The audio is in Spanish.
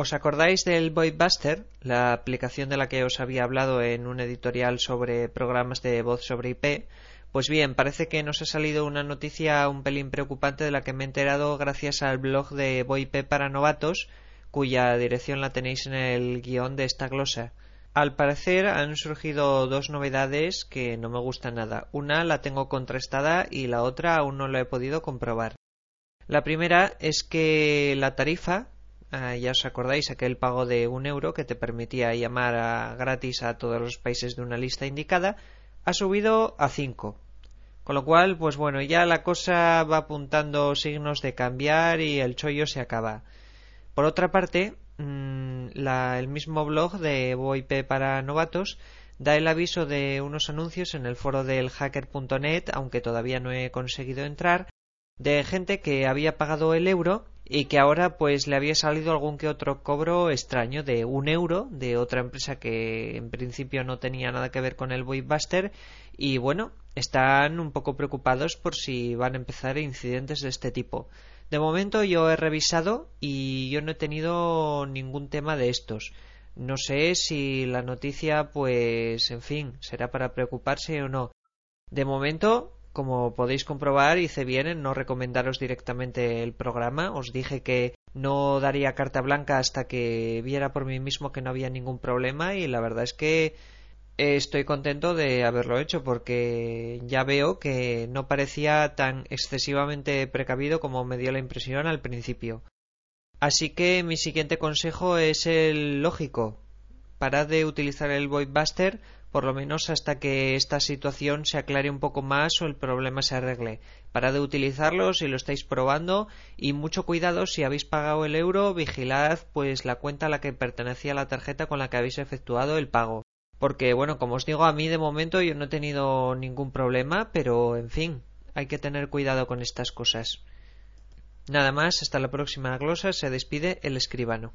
¿Os acordáis del VoIPbuster, la aplicación de la que os había hablado en un editorial sobre programas de voz sobre IP? Pues bien, parece que nos ha salido una noticia un pelín preocupante de la que me he enterado gracias al blog de VoIP para novatos, cuya dirección la tenéis en el guión de esta glosa. Al parecer han surgido dos novedades que no me gustan nada. Una la tengo contrastada y la otra aún no la he podido comprobar. La primera es que la tarifa, ya os acordáis, aquel pago de 1 € que te permitía llamar gratis a todos los países de una lista indicada, ha subido a 5. Con lo cual, pues bueno, ya la cosa va apuntando signos de cambiar y el chollo se acaba. Por otra parte, el mismo blog de VoIP para novatos da el aviso de unos anuncios en el foro del hacker.net, aunque todavía no he conseguido entrar, de gente que había pagado el euro y que ahora pues le había salido algún que otro cobro extraño de 1 € de otra empresa que en principio no tenía nada que ver con el VoIPbuster y bueno, están un poco preocupados por si van a empezar incidentes de este tipo. De momento yo he revisado y yo no he tenido ningún tema de estos. No sé si la noticia pues en fin será para preocuparse o no. De momento, como podéis comprobar, hice bien en no recomendaros directamente el programa. Os dije que no daría carta blanca hasta que viera por mí mismo que no había ningún problema y la verdad es que estoy contento de haberlo hecho porque ya veo que no parecía tan excesivamente precavido como me dio la impresión al principio. Así que mi siguiente consejo es el lógico. Parad de utilizar el VoIPbuster por lo menos hasta que esta situación se aclare un poco más o el problema se arregle. Parad de utilizarlo si lo estáis probando y mucho cuidado si habéis pagado el euro, vigilad pues la cuenta a la que pertenecía la tarjeta con la que habéis efectuado el pago. Porque bueno, como os digo, a mí de momento yo no he tenido ningún problema, pero en fin, hay que tener cuidado con estas cosas. Nada más, hasta la próxima glosa, se despide el escribano.